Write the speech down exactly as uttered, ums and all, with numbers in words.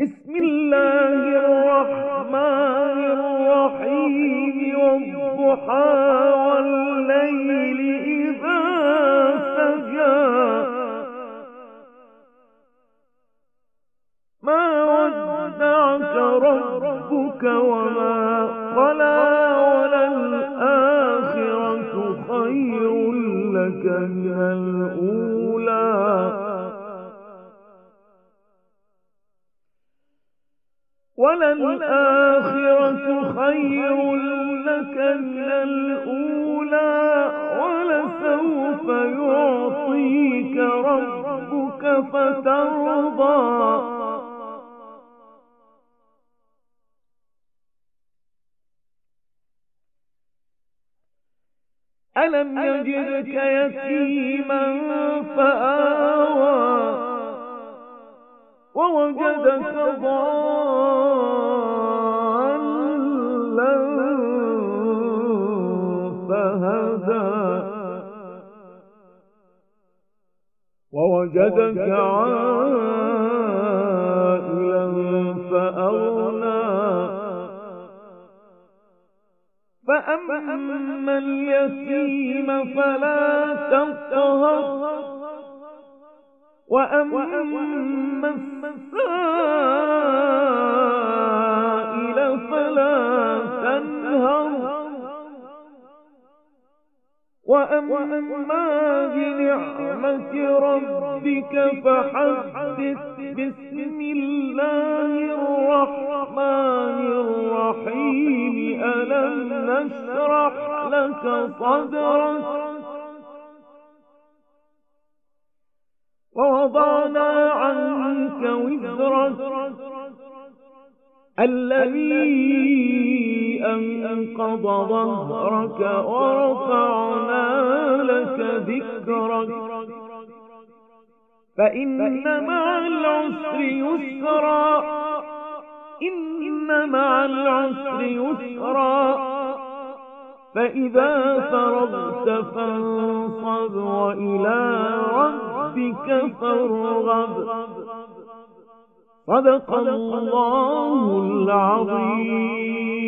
بسم الله الرحمن الرحيم والضحى والليل إذا سجى ما ودعك ربك وما قلى وللآخرة خير لك من الأولى وللآخرة خير لك من الأولى ولسوف يعطيك ربك فترضى ألم يجدك يتيما فآوى ووجدك ضالا فهدى ووجدك عائلا فأغنى فأما اليتيم فلا تقهر وأما السائل فلا تنهر وأما بنعمة ربك فحدث بسم الله الرحمن الرحيم ألم نشرح لك صدرك ووضعنا عنك وزرك الذي أنقض ظهرك ورفعنا لك ذكرك فإن مع العسر يسرا إن مع العسر يسرا فإذا فرغت فانصب وإلى ربك فارغب صدق الله العظيم.